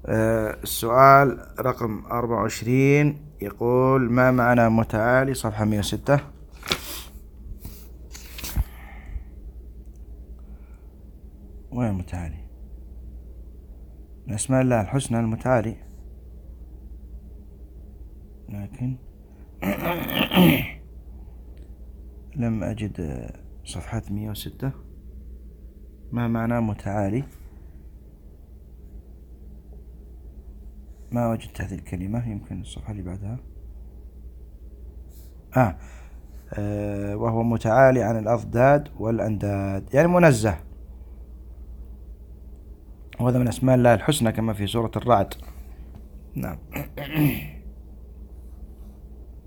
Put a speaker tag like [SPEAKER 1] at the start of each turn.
[SPEAKER 1] السؤال رقم 24 يقول: ما معنى متعالي؟ صفحة 106. وين متعالي؟ من أسماء الله الحسنى المتعالي، لكن لم أجد صفحة 106. ما معنى متعالي؟ ما وجدت هذه الكلمة. يمكن الصفحة اللي بعدها. وهو متعالي عن الأضداد والأنداد، يعني منزه، وهذا من أسماء الله الحسنى كما في سورة الرعد. نعم.